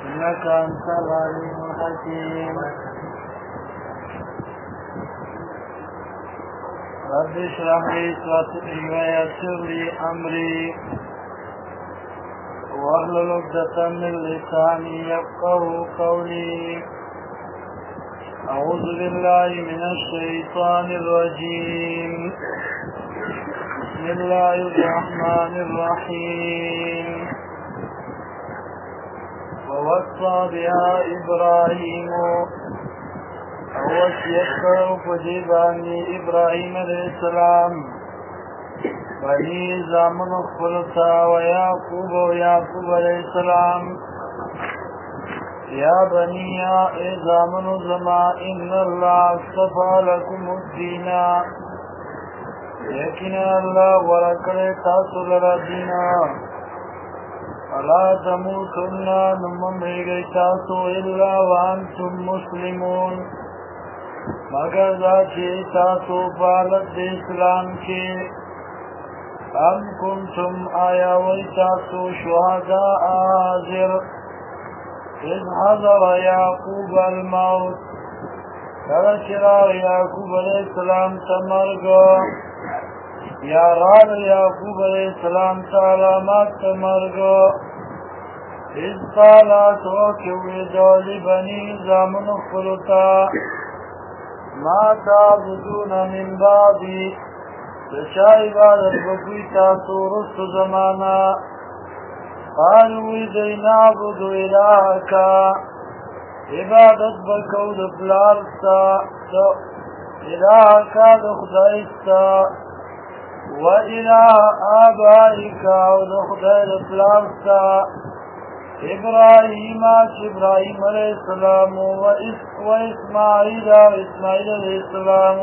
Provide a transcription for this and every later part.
إنك أنت العليم الحكيم رب اشرح لي صدري ويسر لي أمري واحلل عقدة من لساني يفقهوا قولي أعوذ بالله من الشيطان الرجيم بسم الله الرحمن الرحيم ووصى بها إبراهيم ووصيت فجباني إبراهيم عليه السلام بني زامن خلطا ويعقوب عليه السلام يا بني زامن زما إن الله اصطفى لكم الدين يقين الله ورکڑ تاسو لرا دینا الا تموتن نممیگئی تاسو الا وانتم مسلمون مگر دا چی تاسو بالت اسلام کی ام کنتم آیا وی تاسو شہداء حاضر اذ حضر یعقوب الموت کرچراغ یعقوب علیہ السلام تمرگو یا رال یعقوب علیہ السلام تعلامات تمرگو اذ قالا توکوی دولی بنی زامن خلطا ما تعبدون من بعدی تشا عبادت بکوی تاسو رست زمانا قالوی دی نعبد الہکا عبادت بکو دپلارستا الہکا دخدائستا وإله آبائك ودخدای دپلارستا إبراهيم عليه السلام وإسماعيل عليه السلام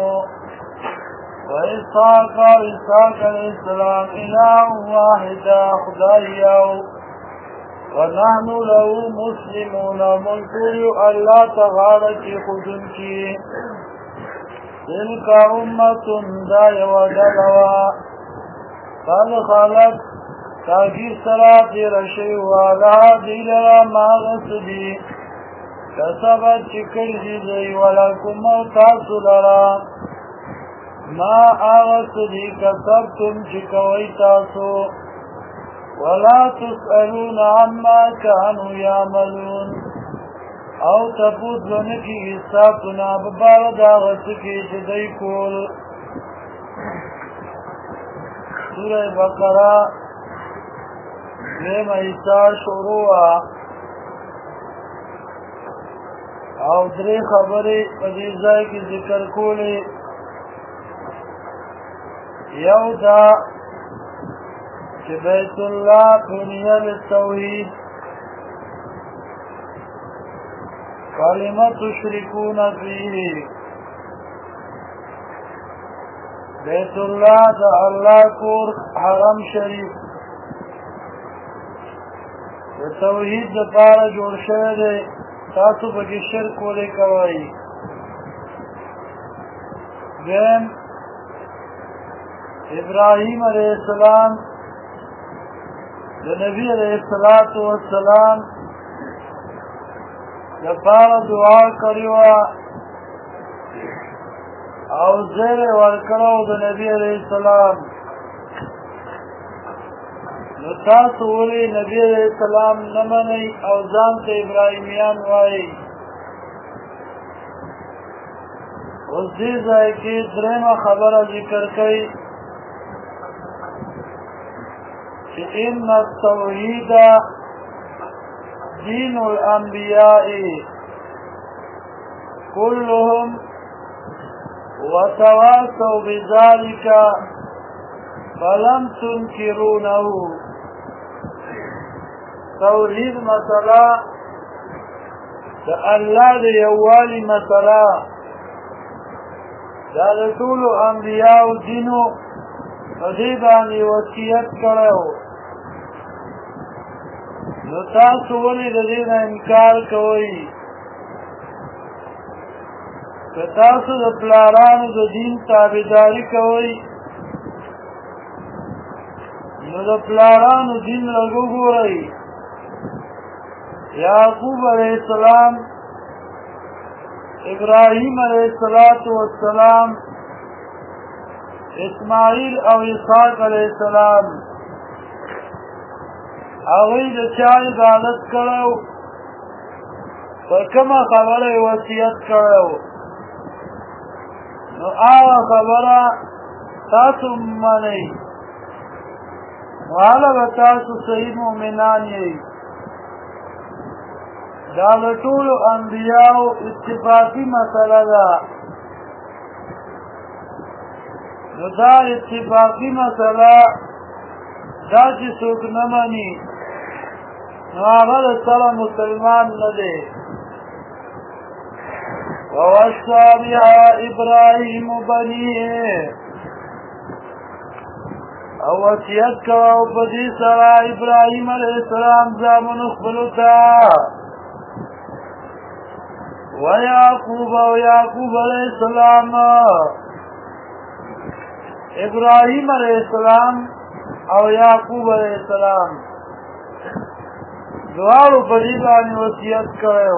وإسحاق عليه السلام إله واحد خدايا ونحن له مسلمون منكر الله تغارك خدنك تلك أمة داي ودلوا قد خلت تاکیر سرات رشی والا دیلرا ماغسدی کسبت چکر جیزی ولکم تاسو لرا ما آغسدی کسبتم چکوی تاسو ولا تسألون عما كانوا يعملون او تپوت لنکی استاتنا ببارد آغسکی جدی کول سورہ بقرہ دیم ایسا شروع او دری خبری پدیزائی کی ذکر کولی یو دا چه بیت اللہ بنیا للتوحید کلمت تشرکون فیه بیت اللہ دا اللہ کور حرم شریف توحید د پاره جوړ شوی دی تاسو پکې شرک ولې کوئ دویم ابراهیم علیه السلام د نبی علیه السلام د پاره دعا کړې وه او زیر ورکړو د نبی علیه السلام نو تاسو ولې نبی علیہ السلام نه منئ او ځان ته ابراهیمیان وایئ اوس دې ځای کې درېیمه خبره ذکر کوي چې ان التوحید دین الانبیاء كلهم وتواصوا بذلك فلم تنكرونه توحید مسئلہ دا اللہ دا یوالی مسئلہ دا رسول انبیاء و دینو فدیبانی وصیت کرو نو تاسو ولی دا دین انکار کوئی که تاسو دا پلارانو دا دین تابداری کوئی نو دا پلارانو دین لگو گو رئی یعقوب علیہ السلام، ابراہیم علیہ السلام، اسماعیل او اسحاق علیہ السلام هغوی د چا عبادت کړو؟ په کومه خبره یې وصیت کړو؟ نو هغه خبره تاسو منئ، نو هله به تاسو صحیح مؤمنان یئ. دا د ټولو انبیاو اتفاقي مسله ده. نو دا اتفاقي مسله دا چې څوک نه مني نو هغه د سره مسلمان نه دی. ووصى بها ابراهیم بنیه، او وصیت کوو په دې سره ابراهیم علیه السلام زامنو خپلو ته، ويعقوب او يعقوب علیہ السلام، ابراہیم علیہ السلام او یعقوب علیہ السلام دوارو پریبانی وصیت کرو.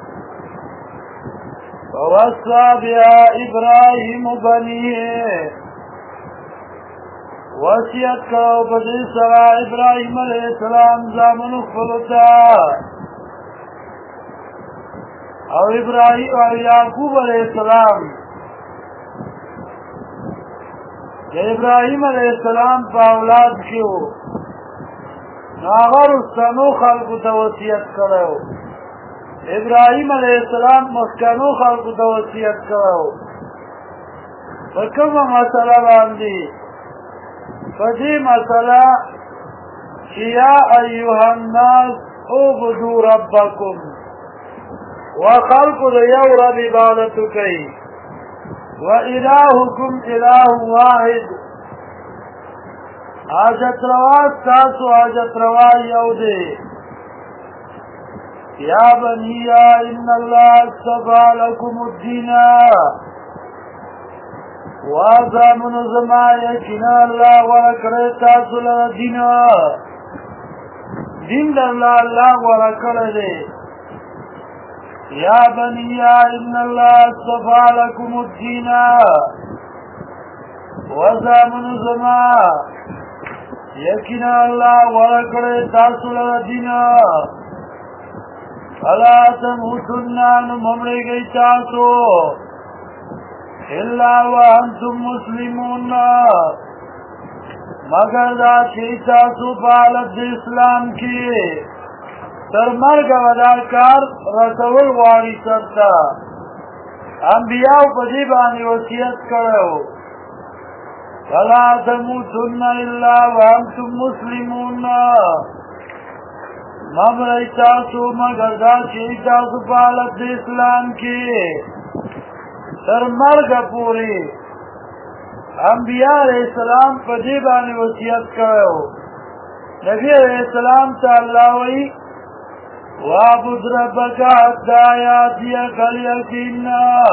ووصى بها ابراہیم بنیه، وصیت کرو پدی سرا ابراہیم علیہ السلام زامنو خلطا، او ابراہیم او یعقوب علیہ السلام ابراہیم علیہ السلام پا اولاد کیو ناغر استنو خلقو تا وصیت کرو. ابراہیم علیہ السلام مخکنو خلقو تا وصیت کرو. فکم مسئلہ باندی فدی مسئلہ یا ایوہ الناس اعبدو ربکم، وخلق دیو رب عبادتو کئی، وَإِلَاهُكُمْ إِلَاهٌ وَاحِدٌ، حاجت روا تاسو حاجت روا یو دے. یا بنی ان اللہ اصطفى لکم الدین، وازامن زما یقینا اللہ ورکڑے تاسو لرا دین، دین درلا اللہ ورکڑے دے. یا بنی ان اللہ اصطفى لکم الدین، وزامن زما یقینا اللہ ورکڑے تاسو لرا دین، فلا تموتن ممرے گئی تاسو الا وانتم مسلمون، مگر دا چی تاسو پالت اسلام کی تر مرگ وداکار رسول واری سرتا. انبیاء پا دیبانی وصیت کرو فلا تموتن الا وانتم مسلمون، ممرئی تاسو مگر دا چی تاسو پالت اسلام کی تر مرگ پوری. انبیاء علیہ السلام پا دیبانی وصیت کرو. نبی علیہ السلام تا اللہ وی وَعْبُدْ رَبَّكَ حَتَّى يَأْتِيَكَ الْيَقِينُ،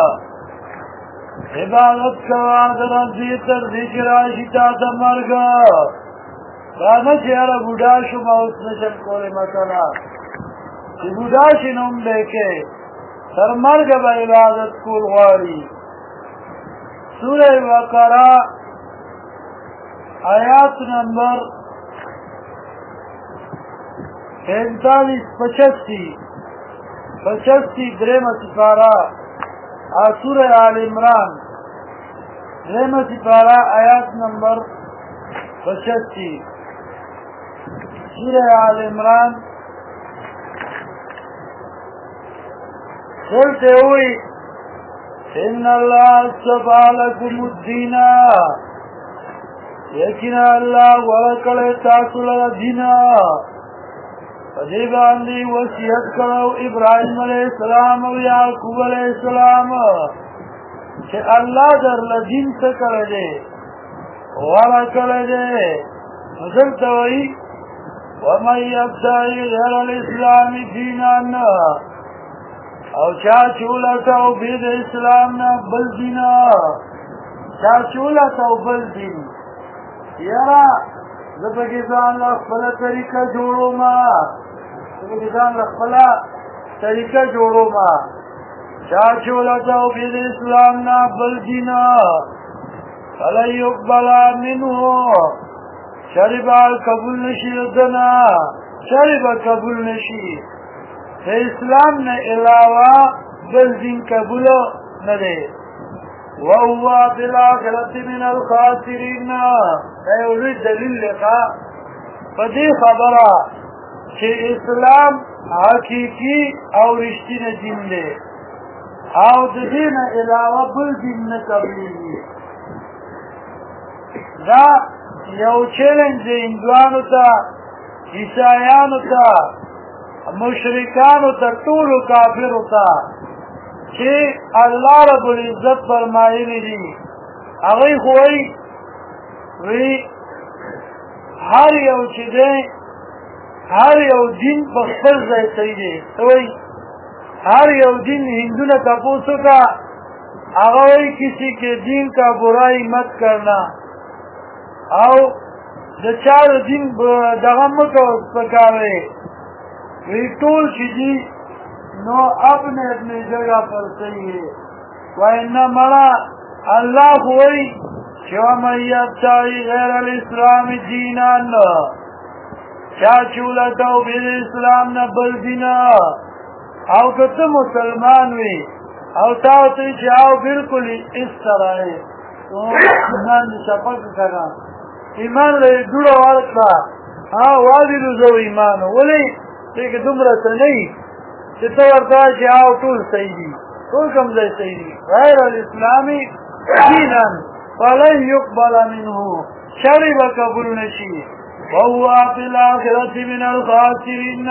عبادت کوا در رضی تر ذکر آشتا تا مرگ. رانا چیارا بوداشو موت نشن کولی مثلا چی بوداشی نم لیکے تر مرگ با عبادت کول غاری. سورہ بقرہ آیات نمبر 45-85 درم سپارہ، سورہ آل عمران درم سپارہ آیات نمبر 85. سورہ آل عمران قلتے ہوئی ان اللہ اصطفى لکم الدین، یقینا اللہ ورکڑے تاسو لرا دین. فدی باندی وصیت کرو ابراہیم علیہ السلام و یعقوب علیہ السلام کہ اللہ در لدین سے کر دے ورکڑ دے. نظر توئی ومن یبتغی غیر الاسلام دینا، او چاچولا توبید اسلام نا بل دینا، چاچولا توبل دین یرا زبگیزان لخبل طریقہ جوڑو ما پکتان لخلا طریقہ جوڑو ما چاچولا توفید اسلامنا بلدینا فلن یقبلا منہو شربا قبول نشی دنا شربا قبول نشی اسلام نے علاوہ بلدین قبول ندے وَهُوَ بِالْآخِرَةِ مِنَ الْخَاسِرِينَ ایوری دلیل لکھا فدی خبرہ کہ اسلام حقیقی اور رشتین دین دے او دین علاوہ بل دین نقبلی دا یو چیلنج ہندوانو تا عیسائیانو تا مشرکانو تا طول کافرو تا کہ اللہ رب العزت فرمائلی دی اگئی خوئی وی ہر یو چیزیں ہر یو دین بخبر زیتی دی توئی ہر یو دین ہندو نے تپوسو کا اگئی کسی کے دین کا برائی مت کرنا او دا چار دین دغم کا پکاوے وی طول چیزی نو اپنے اپنے جگہ پر صحیح ہے وَإِنَّمَا اللہ ہوئی وَمَن يَبْتَغِ غَيْرَ الْإِسْلَامِ دِينًا کیا چولتاو بیر اسلام نا بلدینا او کتا مسلمان وی او تاوتی چاو بالکل اس طرح ہے تو ایمان شپک کرا ایمان لئی دوڑا ورکا والی رزو ایمانو ولی لیکن دمرا نہیں چطور ورطا چاو طول سیدی طول کمزے سیدی غیر الاسلامی دینا فلن یقبل منہو شرب قبول نشی وَهُوَ فِي الْآخِرَةِ مِنَ الْخَاسِرِينَ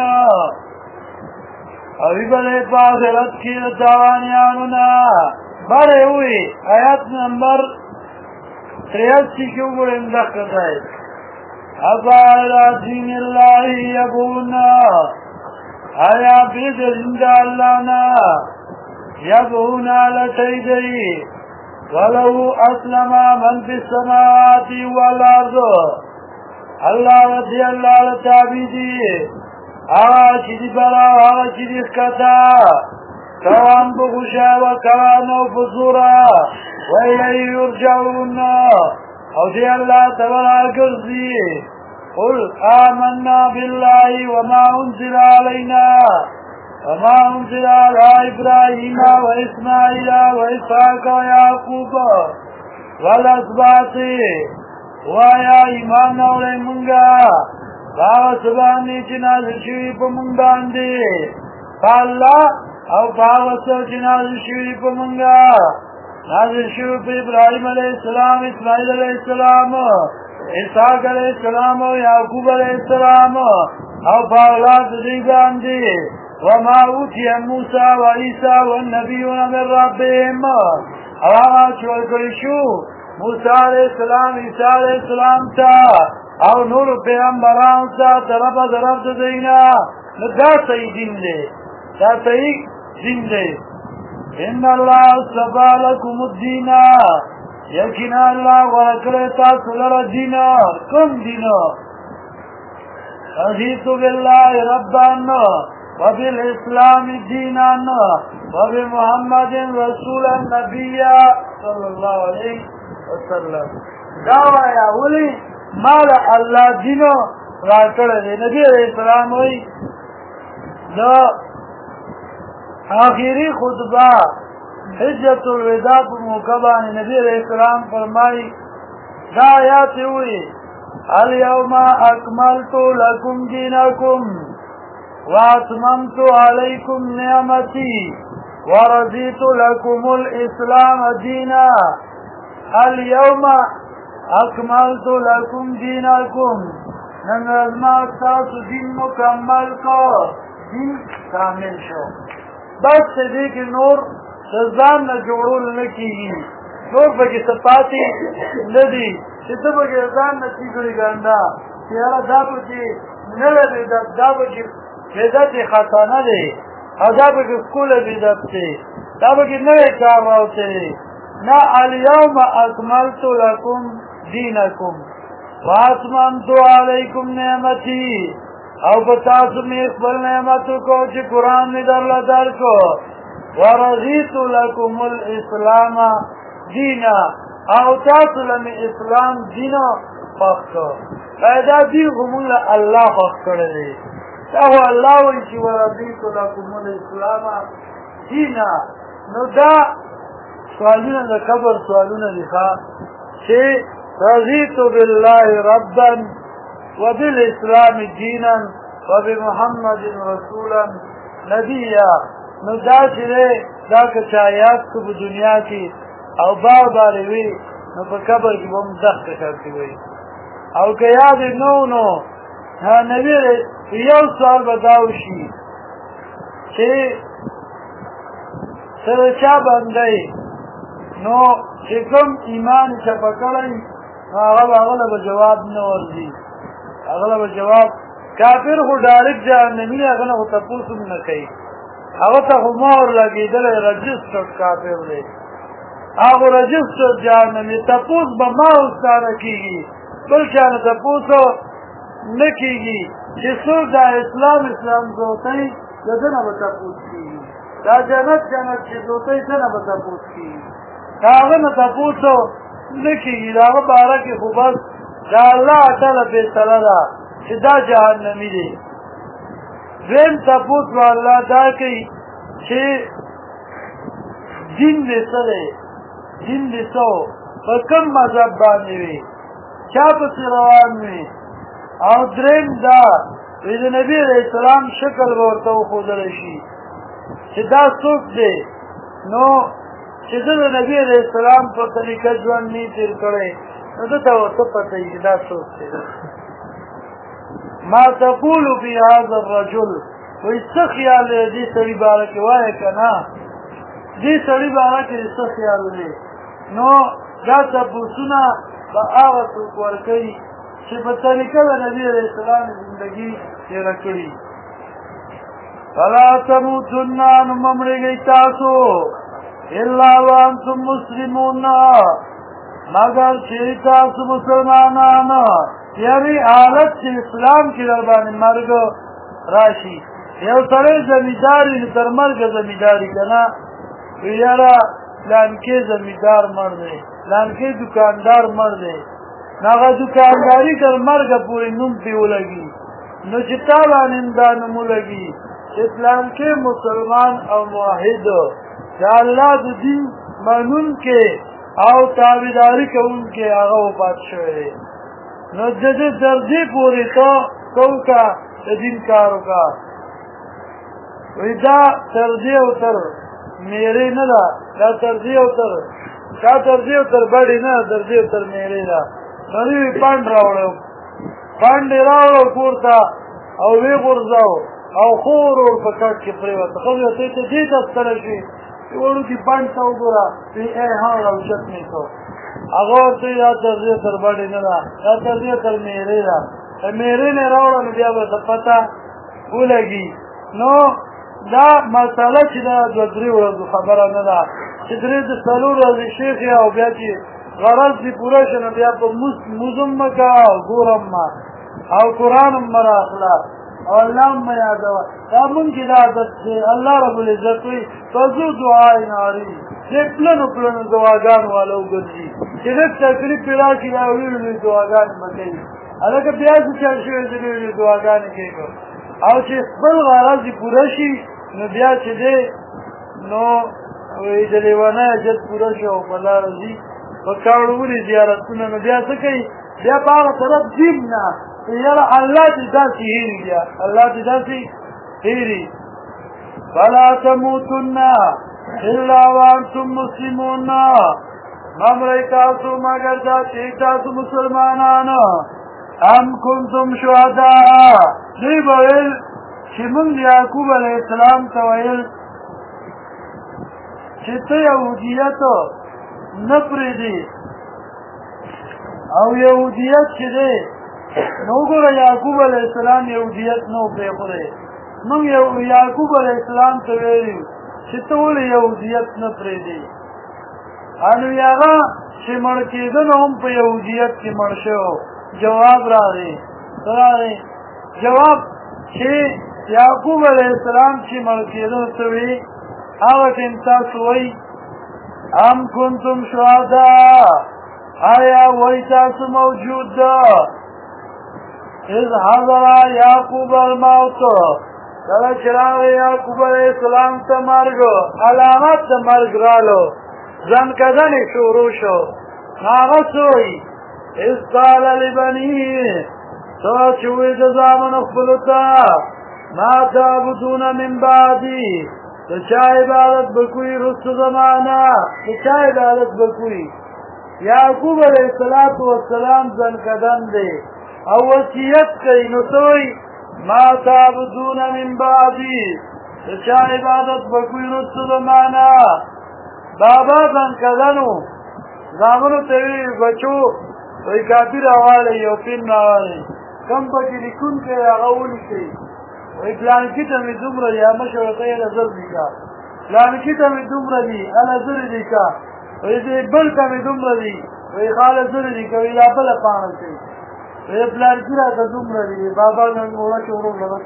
ابھی بلے پاخرت کی تاوانیانونا بڑے ہوئی آیات نمبر 83 کیوں بڑے اندخ کرتا ہے افائرہ دین اللہ یبونا آیا بید زندہ اللہ نا یبونا لٹی گئی وَلَهُ أَسْلَمَ مَنْ فِي السَّمَاوَاتِ وَالْأَرْضِ اللہ رضی اللہ لتابی دی آغا چیزی برا آغا چیزی اخکتا کوان بخوشا و کوانو فصورا وَإِلَيْهِ يُرْجَعُونَ او دی اللہ تبرا کرزی قل آمنا باللہ وما انزل علینا وما انزل علی ابراہیم و اسماعیل و اسحاق و یعقوب والاسباط وایا ایمان اولے منگا باو سبانی چی نازل شوی پا منگ باندی پا اللہ او باو سب چی نازل شوی پا منگا نازل شوی پا ابراہیم علیہ السلام اسماعیل علیہ السلام اسحاق علیہ السلام و یعقوب علیہ السلام او پا اولاد دی باندی وما اوتی موسیٰ و عیسیٰ و النبیون من ربهم او آغا چول کلشو موسیٰ علیہ السلام عیسیٰ علیہ السلام تا او نور پیغمبران تا طرف طرف دینا دا صحیح دین دے دا صحیح دین دے ان اللہ صفا لکم الدین یقینا اللہ ورکرتا سلر دین کم دین رضیت باللہ ربان وبالاسلام دینا وبمحمد رسول النبی صلی اللہ علیہ وسلم دعوی اولی مال اللہ دینو راکڑ دے نبی علیہ السلام ہوئی دا آخری خطبہ حجت الوداع پر موقعبان نبی علیہ السلام فرمائی دا آیات ہوئی اليوم اکملت لکم دینکم واتممت علیکم نعمتی ورضیت لکم الاسلام دینا اليوم اکملت لکم دینکم نن ازما تاسو دین مکمل کو دین کامل شو بس دیکھ نور سزان نہ جوڑول نکیگی نور بکی سپاتی ندی چیتا بکی ازان نتیگلی گندا تیارا دا بکی نل بیدت دا بکی بیدت خطا ندی دا بکی سکول بیدت تی دا بکی نوی کار راوتی نا اليوم اکملت لکم دینکم واتممت علیکم نعمتی او بتاسو می خپل نعمتو کو چې قرآن می درله درکو ورضیت لکم الاسلام دینا او تاسو لمی اسلام دینا خوښ کو دا دین همون الله خوښ کړی دا هو الله وایي چې ورضیت لکم الاسلام دینا نو دا سوالونه د قبر سوالونه دي چې رضیت بالله ربا وبالاسلام دینا وبمحمد رسولا نبیا نو دا چې دا که آیات کو په دنیا کې او بار وي نو په قبر کې هم دغه شرط وي او که یاد نو نبی یو سوال بداو شي چې سره چا باندې نو چې کوم ایمان چې پکړی هغه به جواب نه ورځي هغه به جواب کافر خو ډایرکټ جهنمی هغه نه تاسو نه کوي هغه ته مور لګیدل رجستر کافر دی هغه رجستر جهنمی تاسو به ما واستاره کیږي بل چانه تاسو نه کیږي چې څوک د اسلام دوتای دغه به تاسو کیږي دا جنت چې دوتای څنګه به تاسو کیږي هغه نه تاسو نه کیږي دا بارا کې خو بس دا الله تعالی په سره چې دا جهنمی دی زم تاسو الله دا کوي چې دین دې سره دین دې سو په کوم مذهب باندې وي چا په روان وي او دریم دا د نبی رسول الله شکل ورته خو درشي چې دا څوک دی نو چې د نبی رسول الله په طریقه ژوند نه تیر کړي نو ته ورته پته یې دا څوک دی ما تقول في هذا الرجل ويستخيال دي سړي بارک وای کنه دي سړي بارک استخيال دي نو دا تاسو نه با هغه څوک ورکړي چې په طریقه د نبی رسول الله زندگی تیر کړي فلا تموتن ممرګي تاسو الا وانتم مسلمون مگر چې تاسو مسلمانان یعنی حالت چې اسلام کې در باندې مرګ راشي یو سره زمیداری تر مرګ زمیداری کنه یاره لانکې زمیدار مړ دی لانکې دکاندار مړ دی هغه دکانداری تر مرګ پورې نوم دی ولګي نو چې تا باندې دا نوم ولګي اسلام کې مسلمان او موحد یا الله د دین مانون کې او تابعداري کوونکې هغه وفات شوی نو د دې درځي پورې څوکا د دین کارو کا ودا ترځي او تر میرے نه دا ترځي او تر کا ترځي او تر باندې نه ترځي او تر میرے دا نوې پاند راوړو پاند راوړو کوړتا او وی ورځاو او خور او پکټ کې پریوت خو ته دې تاسو شي ورو کې پاند تا وګورا په ها او شت نه کو هغه ته یا ترځي تر باندې نه دا ترځي تر میرے دا میرے نه راوړل بیا به پتا ولګي نو دا مساله چې دا د درې ورځې خبره نه ده چې درې د څلور ورځې شیخ او بیا چې غرض دې پوره شنه بیا په موزم مکا او ګورم ما او قرآن مرا اخلا او الله ما یادوا دا مونږ چې دا عادت دی الله رب العزت وي فزو دعای ناری دې پلنو دعاګان والو ګرځي چې دې تکلیف پیدا کړي او ویلو دعاګان مکي هغه بیا چې شوی دې دعاګان کوي او چې خپل غرض پوره شي نو بیا چې دې نو وې د لیوانه جد پوره شو په لار دي په کاړو زیارتونه نو بیا څه کوي بیا په طرف دیمنا یاره الله دې داسې هېري بیا الله دې داسې هېري فلا تموتن الا وانتم مسلمون ممرئ تاسو مگر دا چې تاسو مسلمانان ام کنتم شهداء دی ویل چې موږ یعقوب علیه السلام ته ویل چې ته یهودیت نه پرېږدي او یهودیت چې دی نو ګوره یعقوب علیه السلام یهودیت نه پرېښودی موږ یعقوب علیه السلام ته ویلي چې ته ولې یهودیت نه پرېږدي نو هغه چې مړ کېده نو هم په یهودیت کې مړ شو جواب راغی جواب چې یعقوب علیه السلام چې مړ کېدو ته وي هغه ټیم تاسو وایي ام کنتم شهداء آیا وایي تاسو موجود ده اذ حضر یعقوب الموت کله چې راغی یعقوب علیه السلام ته مرګ علامت د مرګ رالو ځنکدنې شروع شو هغه څه وایي اذ قال لبنیه چې وایي د زامنو خپلو ته ما تعبدون من بعدي د چا عبادت بکوي رستو زمانه د چا عبادت بکوي یعقوب علیه السلام ځنکدن دی او وصیت کوي نو څه وایي ما تعبدون من بعدي د چا عبادت بکوي رستو زمانه بابا ځنکدنو زامنو ته وایي بچو وایي کافي راوالی یو پین راوالی کم پکې لیکونکی هغه ولیکئ وی پلانکی تا می دومره دی همه شوطه یه نظر دیکا پلانکی تا می دومره دی نظر دیکا وی دی بل تا می دومره دی وی خال نظر دیکا وی لا بل پانل تی وی پلانکی را تا دومره دی بابا گنگوڑا شورو لبس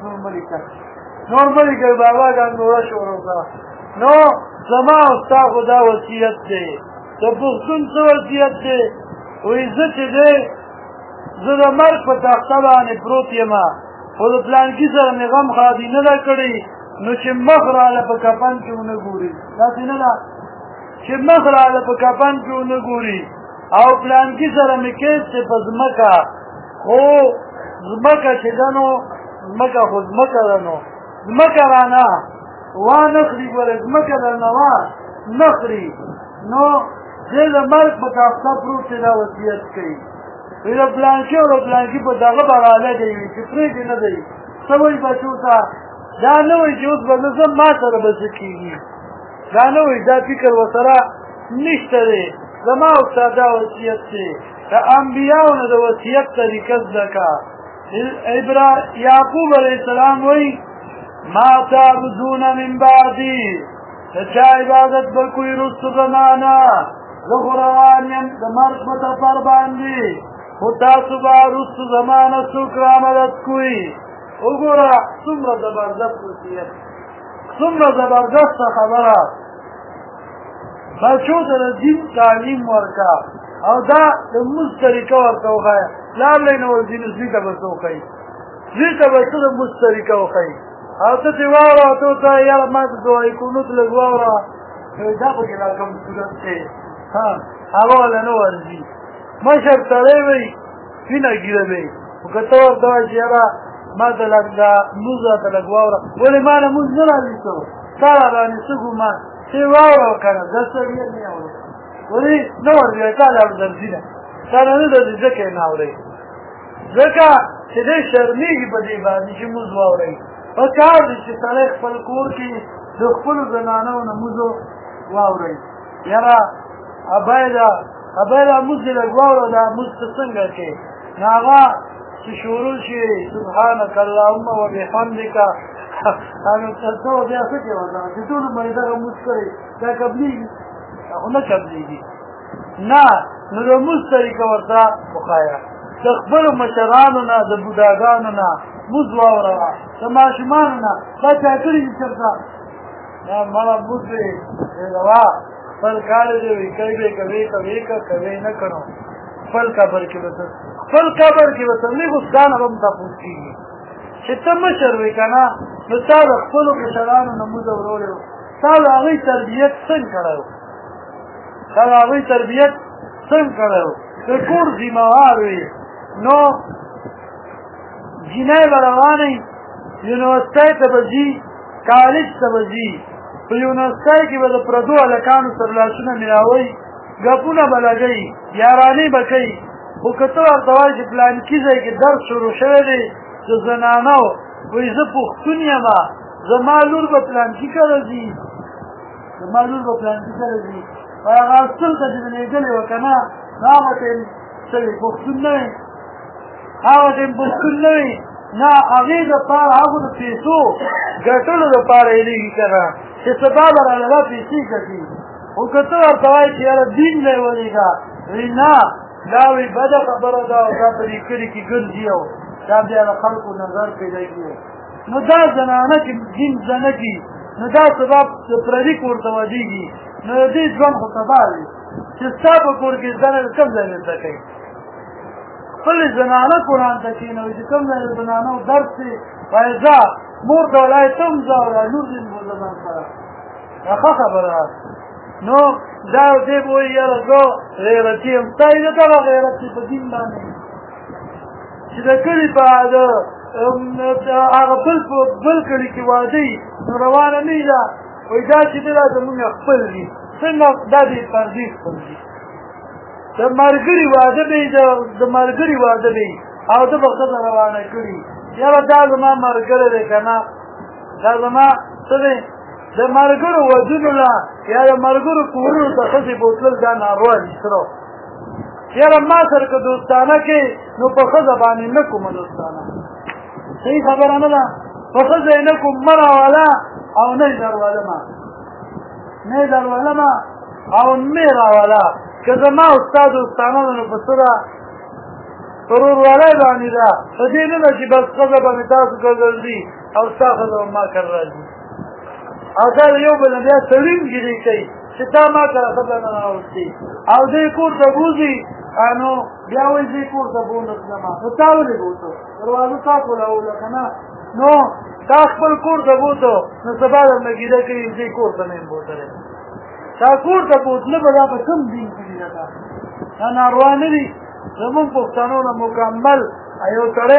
نور ملیکا بابا گنگوڑا شورو کا نو زما استا خدا وصیت دی تو پختون سو وصیت دی وی زت دی زد مرک پا تخته بانی پروت یما خو د پلانکي سره مې غم خادي نه ده کړی نو چې مخ راله په کفن کې ونه ګوري داسې نه ده چې مخ راله په کفن کې ونه ګوري او پلانکي سره مې کیسې په ځمکه خو ځمکه چې ده نو ځمکه خو ځمکه ده نو ځمکه رانه وانه خري ګوره ځمکه درنه وانه خري نو دې د مرګ په تخته پروت دا وصیت کوي وی دا پلانکی او دا پلانکی پا داغه براله دیوی چی پریدی ندهی سوی بچو تا دا نوی چی اوز بزنزم ما سر بسکیگی دا نوی دا فکر و سرا نشته دی زما اوستا دا وصیت دی دا انبیاؤنا دا وصیت طریقت دکا یعقوب علیہ السلام وی ما تعبدون من بعدی دا چا عبادت بکوی رست زمانا زخوروانیم دا مرک متفر باندی خو تاسو به وروستو زمانه څوک رامدد کوي وګوره څومره زبردست وصیت څومره زبردسته خبره بچو ته د دین تعلیم ورکړه او دا د لمونځ طریقه ورته وښایه لاړلی نه ورځي نو زوی ته به څه وښایي زوی ته به څه د لمونځ طریقه وښایي او ته چې واوره ته ورته وایې یاره ما ته دعایي قنوت لږ واوره دا پکې را کوم صورت دی هغه وله نه ورځي مشر سړی وی سپینه ګیره وی خو که ته ورته وایې چې یاره ما ته لږ دا لمونځ راته لږ واوره ولې ما نه لمونځ نه راځي څه تا را باندې څه ګومان چې واوره که نه زه سړی نه اورم ولې نه ورځي تا لاړو درځي نه تا نه نه درځي ځکه یې نه اورئ ځکه چې دی شرمېږي په دې باندې چې لمونځ واورئ پکار دی چې سړی خپل کور کې د خپلو زنانو نه لمونځ واورئ یاره ابایده لمونځ دې لږ واوره دا لمونځ ته څنګه کې نو هغه چې شروع شي سبحانک اللهم وبحمدک هغه ته بیا څه کې وځه چې ټول مې دا لمونځ کړی دا قبلېږي خو نه قبلېږي نه نو د لمونځ طریقه ورته وښایه د خپلو مشرانو نه د بوډاګانو نه لمونځ واوروه د ماشومانو نه دا چا کړي دي چېرته دا مړه لمونځ دی روا خپل کار دی وي کوي به کوي کوي نه کړو خپل قبر کې به څنګه اوس دا نه به هم تپوس کېږي چې ته مشر وې که نه نو تا د خپلو مشرانو نه لمونځ اورولی و تا د هغوی تربیت څنګه کړی و د کور ذمهوار وي نو جینۍ به روانئ یونیورسټۍ ته به ځي کالج ته به ځي په یونیورسټۍ کې به د پردو هلکانو سره لاسونه ملاوئ ګپونه به لګئ یارانې به کوي خو که ته ورته وایې چې پلانکي ځای کې درس شروع شوی دی د زنانو وایي زه پښتون یم زما لور به پلانکي کره ځي هغه اصل ته چې بنېدلې وه که نه نو هغه ټیم پښتون نه وي نه هغې دپاره هغو د پیسو ګټلو دپاره هېرېږي که نه چې سبا به راله دا پیسې ګټي خو که ته ورته وایې چې یاره دین دی ولېږه وایي نه دا وایي بده خبره ده او دا په دې کلي کې ګرځي او دا بیا د خلکو نظر پیدا کړي نو دا زنانه چې دین زنه کي نو دا سبب د پردي کور ته ودیږي نو دې ژوند خو تباه وي چې ستا په کور کې زنه کوم ځای نه زده کوي خپل زنانه قرآن ته کښېنوي چې کوم ځای د زنانو درس دی فایضا مور ته ولاړې ته هم ځه او را لور دې بوځه ځان سره دا ښه خبره نو دا دې به وایي یاره زه غیرتي یم ستا یې نه دغه غیرت چې په دین باندې چې د کلي په هغه بل کلي کې واده وي نو روانه نه وي دا وایي دا چې دی دا زمونږ خپل دي څنګه دا دې پردي خپل دي د ملګري واده به وي د ملګري واده به وي او ده به ښځه روانه کړي یاره دا زما ملګری دی که نه دا زما څه دی د ملګرو ودونو له یا د ملګرو کورونو ته ښځې بوتلل دا ناروا دي سره یاره ما سره که دوستانه کې نو په ښځه باندې نه کومه دوستانه صحیح خبره نه ده په ښځه یې نه کوم مه راوله او نه یې درولمه نه یې درولمه او مې راوله که زما او ستا دوستانه ده نو په څه ده په ورورولۍ باندې ده په دې نه ده چې بس ښځه به مې تاسو ګرځي او ستا ښځه به ما کره راځي او دا د یو بل نه بیا سړي ګیرې کوي چې تا ما کره ښځه نه راوستي او دی کور ته بوځي نو بیا وایي زه کور ته بونه تلمه نو تا ولې بوتو دروازه تا کولاوله که نه نو تا خپل کور ته بوتو نو سبا درنه ګیره کوي زه کور ته نه یم بوتلی تا کور ته بوتله به دا په کوم دین کې دي دا دا ناروا نه دي زمونږ پښتنو نه مکمل یو سړی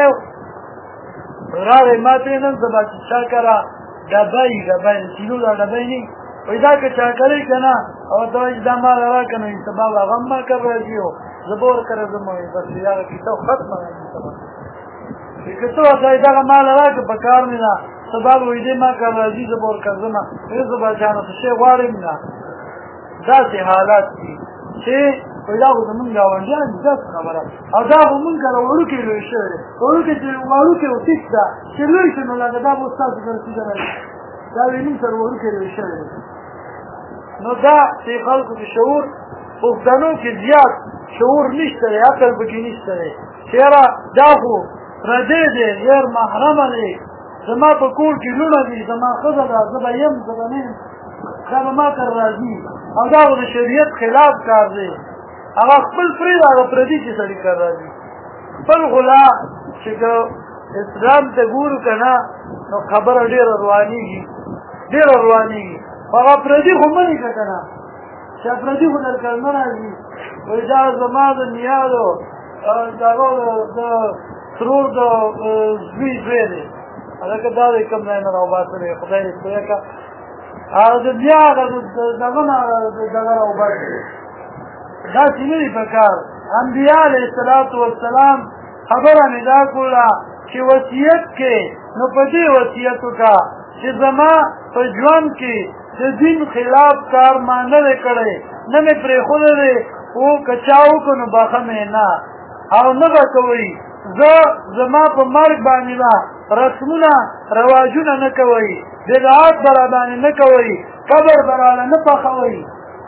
راغی ما ته نن سبا چې چا کره ډبی کیلو دا ډبی نه وایي دا که چا کوي که نه او ته وایي دا مال راکړه نو سبا به هغه هم ما کره راځي او زه به ورکره ځم بس هغه کتاب ختمه سبا که ته ورته وایي دغه مال راکړه په کار مې ده سبا به وایي دی ما کره راځي زه به ورکره ځم زه به چانه څه شی غواړم نه داسې حالات دي چې وایي دا خو زمونږ ګاونډیان دي داسې خبره او دا خو مونږ کره وړوکې لوی شوی دی وړوکې چې وړوکې او ټیک ده چې لوی شي نو لکه دا به ستاسو سره څه راځي دا وایي موږ سره وړوکې لوی شوی دی نو دا چې خلکو کې شعور پښتنو کې زیات شعور نشته دی عقل پکې نشته دی چې یاره دا خو پردی دی غیر محرمه دی زما په کور کې لوڼه دي زما ښځه ده زه به یم زه به نه یم دا به ما کره راځي او دا خو د شریعت خلاف کار دی هغه خپل پرېږده هغه پردي چې سړي کره راځي خپل غلا چې که اسلام ته ګورو که نه نو خبره ډېره روانېږي هغه پردي خو منې که که نه چې پردي خو در کره نه راځي وایي دا زما د نیادو دغه د ترور د زوی دی هلکه دا دی کوم ځای نه راوباسلی خدای دې پوهه کړه او د بیا هغه دغه نه دغه راوباسي داسې نه دي په کار انبیا علیه الصلاة والسلام خبره مې دا کړله چې وصیت کې نو په دې وصیت وکړه چې زما په ژوند کې د دین خلاف کار ما نه دی کړی نه مې پرېښودی دی او که چا وکړو نو بخښه مې نه او نه به کوئ زما په مرګ باندې به رسمونه رواجونه نه کوئ بدعات به را باندې نه کوئ قبر به راله نه پخوئ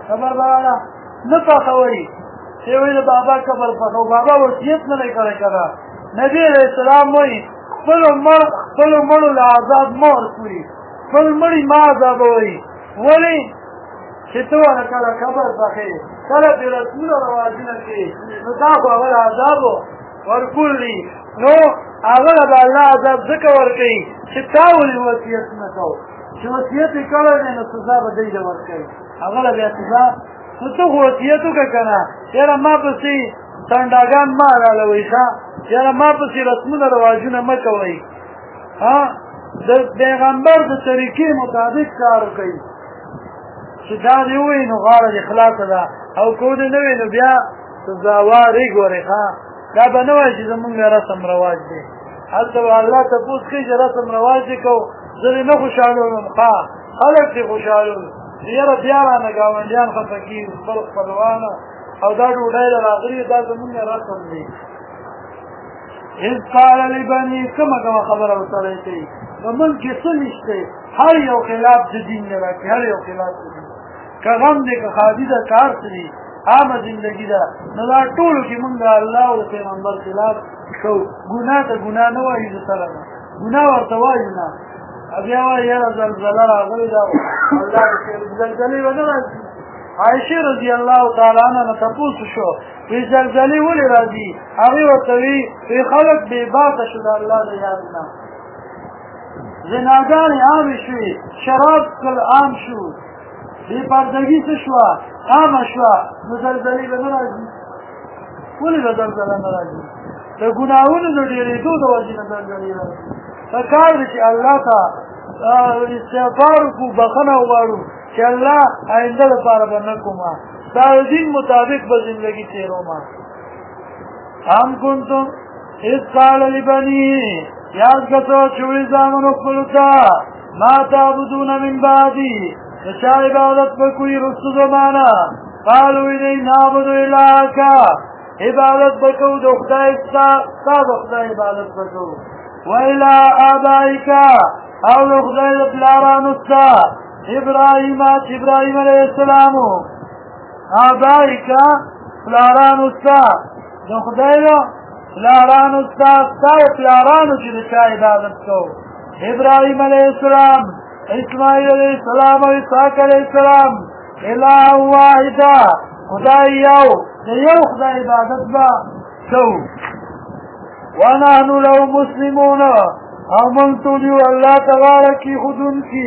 چې وایي د بابا قبر پخو بابا وصیت نه دی کړی که نه نبي علیه السلام وایي خپلو مړو له عذاب مه ورکوئ خپل مړي مه عذابوئ ولې چې ته ونه کله قبر پخې کله پرې رسمونه رواجونه کوې نو دا خو هغه عذاب ورکول دي نو هغه له به الله عذاب ځکه ورکوي چې تا ولې وصیت نه کوو چې وصیت یې کړی دی نو سزا به دی له ورکوي هغه له بیا سزا نو ته خو وصیت وکړه که نه یاره ما پسې ټنډاګان مه حلالوئ ښه یاره ما پسې رسمونه رواجونه مه کوئ د پیغمبر د طریقې مطابق کار کوي چې دا دې ووایي نو غاړه دې خلاصه ده او که دې نه وي نو بیا سزاوارې ګورې ښه دا به نه وایي چې زمونږ رسم رواج دی هلته به الله تپوس کوي چې رسم رواج دې کوو زه دې نه خوشحالولم ښه خلک دې خوشحالول چې یاره بیا رانه ګاونډیان خفه کېږي خپل خپلوانه او دا ډوډۍ له راغلي دا زمونږ رسم دی اذ قال لبني کومه خبره ورسره کوي په ملک کې څه نشته هر یو خلاف د دین نه راکړي هر یو خلاف د دین که غم دی که ښادي ده که هر څه دي عامه زندګي ده نو دا ټولو کې مونږ د الله او د پیغمبر خلاف کوو ګناه ته ګناه نه وایو د سره نه ګناه ورته وایو نه بیا وایي یاره زلزله راغلې ده الله زلزلې به نه راځي عایشې رضی الله تعالی عنها نه تپوس شو وی زلزلې ولې راځي هغې ورته وی خلک بې باکه شو د الله د یاد نه زناګانې عامې شوې شراب کل عام شو بې پردګي څه شوه عامه شوه نو زلزلې به نه راځي ولې به زلزله نه راځي د ګناهونو د ډېرېدو د وجې نه زلزلې راځي پکار دی چې الله ته استغفار وکړو بخښنه وغواړو چې الله آینده لپاره به نه کومه ستا د دین مطابق به زندګي تېرومه ام کنتم اذ قال لبنیه یاد کتو چې ویل زامنو خپلو ته ما تعبدون من بعدي د چا عبادت به کوي رستو زمانه قالو دی نعبد الهک عبادت به کوو د خدای ستا د خدای عبادت به کوو وإلى آبائك او د خدای د پلارانو ستا ابراهیم علیه السلام آبائک پلارانو ستا د خدای د پلارانو ستا د پلارانو چې د چا عبادت کوو ابراهیم علیه السلام اسماعیل علیه السلام او اسحاق علیه السلام اله واحده خدای یو د یو خدای عبادت به کوو ونحن له مسلمون او من تولیو اللہ تغالا کی خودن کی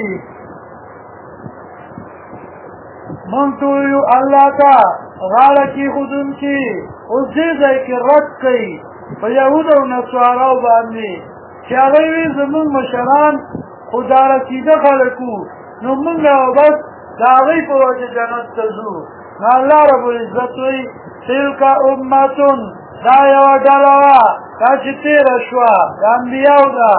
من تولیو اللہ تغالا کی خودن کی اس دیزائی کی رد کئی پا یهود و نسواراو باندی چی اغیوی زمون مشران خدا رسیده خلقو نو منگا و بس داغی پا وجه جنت تزو نا اللہ رب العزت وی تلک امتون دا یو ډلوا دا چې تیره شوه د انبیاو ده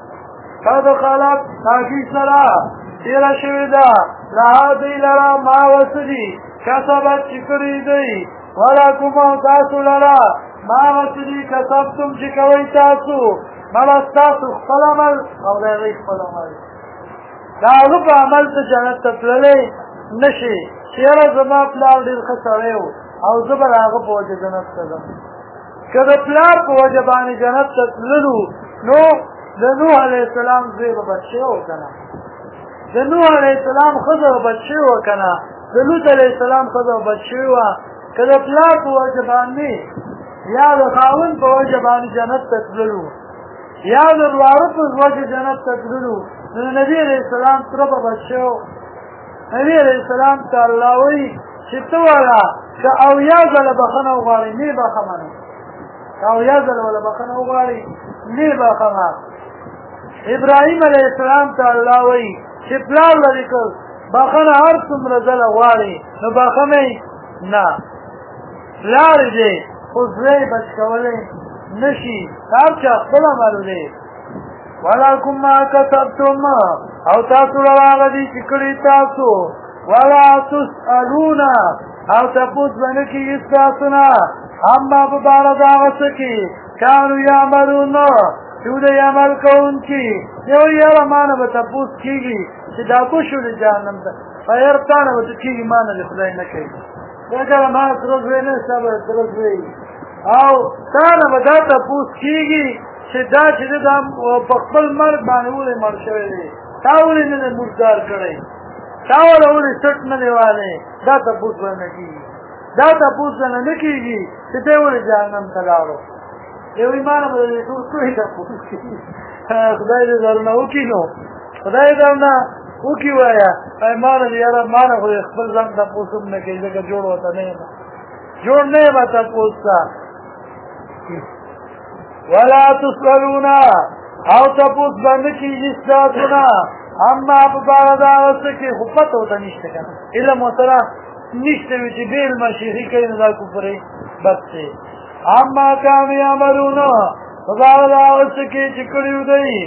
قد خلت تاکي سره تیره شوې ده لها دوی لره ما وسدي کسبت چې کړي دوی ولکم او تاسو لره ما وسدي کسبتم چې کوئ تاسو مله ستاسو خپل عمل او د هغوی خپل عمل د هغه په عمل ته جنت ته تللی نه شي چې یاره زما پلار ډېر ښه سړی و او زه به د هغه په وجه جنت ته ځم که د پلار په وجه باندې جنت ته تللو نو د نوح علیه السلام زوی به بد شوی و که نه د نوح علیه السلام ښځه به بد شوې وه که نه د لوط علیه السلام ښځه به بد شوې وه که د پلار په وجه باندې یا د خاوند په وجه باندې جنت ته تللو یا د وارث په وجه جنت ته تللو نو د نبي علیه السلام تره به بد شوی نبي علیه السلام ته الله وایي چې ته وله که اویا ځله بخښنه وغواړې نه یې بخښه منې او یا ځل ولا بخښنه وغواړي نه بخښه ابراهیم علیه السلام ته الله وایي چې پلار لرې کړ بخښنه هر څومره ځله غواړي نو بخښه نه پلار دی خو زوی بچ کولی نه شي هر چا خپل عمل دی ولکم ما کسبتم او تاسو لره هغه دي چې کړي تاسو ولا تسألون او تپوس به نه کېږي ستاسو نه اما په باره د هغه څه کې کانو یعملون چې دوی عمل کوونکي یو یاره ما نه به تپوس کېږي چې دا کو شو د جهنم ته خیر تا نه به څه کېږي ما نه د خدای نه کوي دا کله ما سره زوی نه ستا به سره زوی او تا نه به دا تپوس کېږي چې دا چې دا په خپل مرګ باندې ولې مړ شوی دی تا ولې نه دی مردار کړی تا وله ولې سټ نه دی والی دا تپوس به نه کېږي دا تپوس نه نه کېږي چې دی ولې جهنم ته لاړو یو ایمانه به دې ټول ټولې تپوس کېږي خدای دې درنه وکړي نو خدای درنه وکړي وایه ایمانه دې یاره ما نه خو خپل ځان تپوس هم نه کوي ځکه جوړ ورته نه یم جوړ نه یم تپوس ته ولا تسألون او تپوس به نه کېږي ستاسو نه اما په باره د هغه څه کې خو پته ورته نشته که نه علم ورسره نشته وي چې بېل مشیخي کوي نو دا کفر بد دی اما کانو یعملون په باره د هغه څه کې چې کړي دوی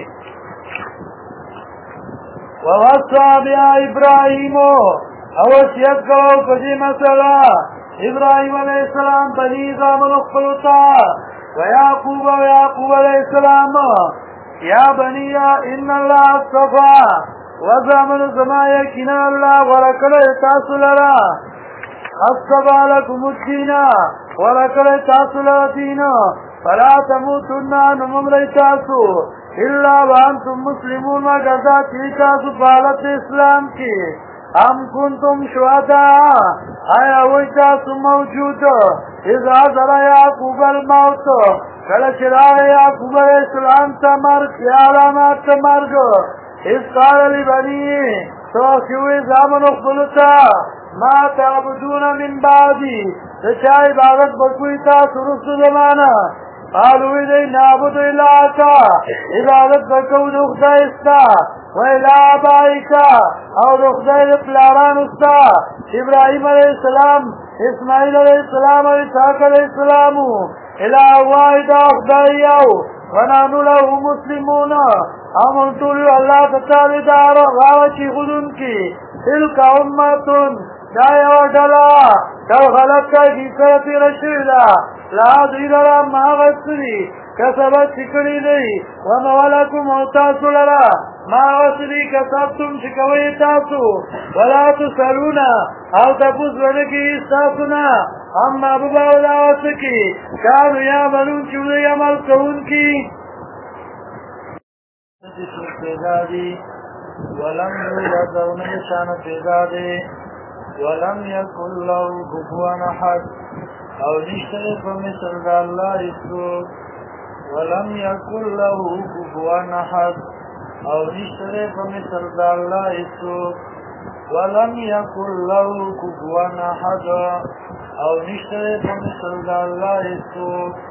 ووصى بها ابراهیم او وصیت کوو په دې مسله ابراهیم علیه السلام بني زامنو خپلو ته ويعقوب علیه السلام یا بنی ان الله اصطفى وزامن زما یقینا الله ورکړی تاسو لره اصطفى لكم الدین ورکړی تاسو لره دین فلا تموتن نممری تاسو الا وانتم مسلمون مگر دا چې تاسو په حالت اسلام کې ام کنتم شهداء آیا وای تاسو موجود اذا حضر یعقوب الموت کله چې راغی یعقوب علیہ السلام ته مرګ یا علامات ته مرګ اذ قال لبنیه توخیوی زامنو خپلتا ما تعبدون من بعدی دچا عبادت بکوی تاسو رسو زمانا قالوی دی نعبد الہکا عبادت بکو دو خدای استا و الہ آبائکا او دو خدای پلاران استا ابراہیم علیہ السلام اسماعیل علیہ السلام و اسحاق علیہ السلام الہ واحد خدای او ونحنو له مسلمون امن طولی اللہ تتابی دار غاوچی خودن کی تلک امتون دائی و ڈلا کل غلط کا گیسرتی رشویدہ لا دید را ماغسری کسبت چکڑی دی ومولکم اوتاسو لرا ماغسری کسبتم چکوی تاسو ولا تسلونا او تپوس ونکی استاسونا اما بباوداوسکی کانو یا بنون چودی عمل کون کی پیدا دی ولم یولد او نشان پیدا دی ولم یکن له کفوا احد او نشتر فمثل دا اللہ اسلوک ولم یکن له کفوا احد او نشتر فمثل دا اللہ اسلوک ولم یکن له کفوا احد او نشتر فمثل دا اللہ اسلوک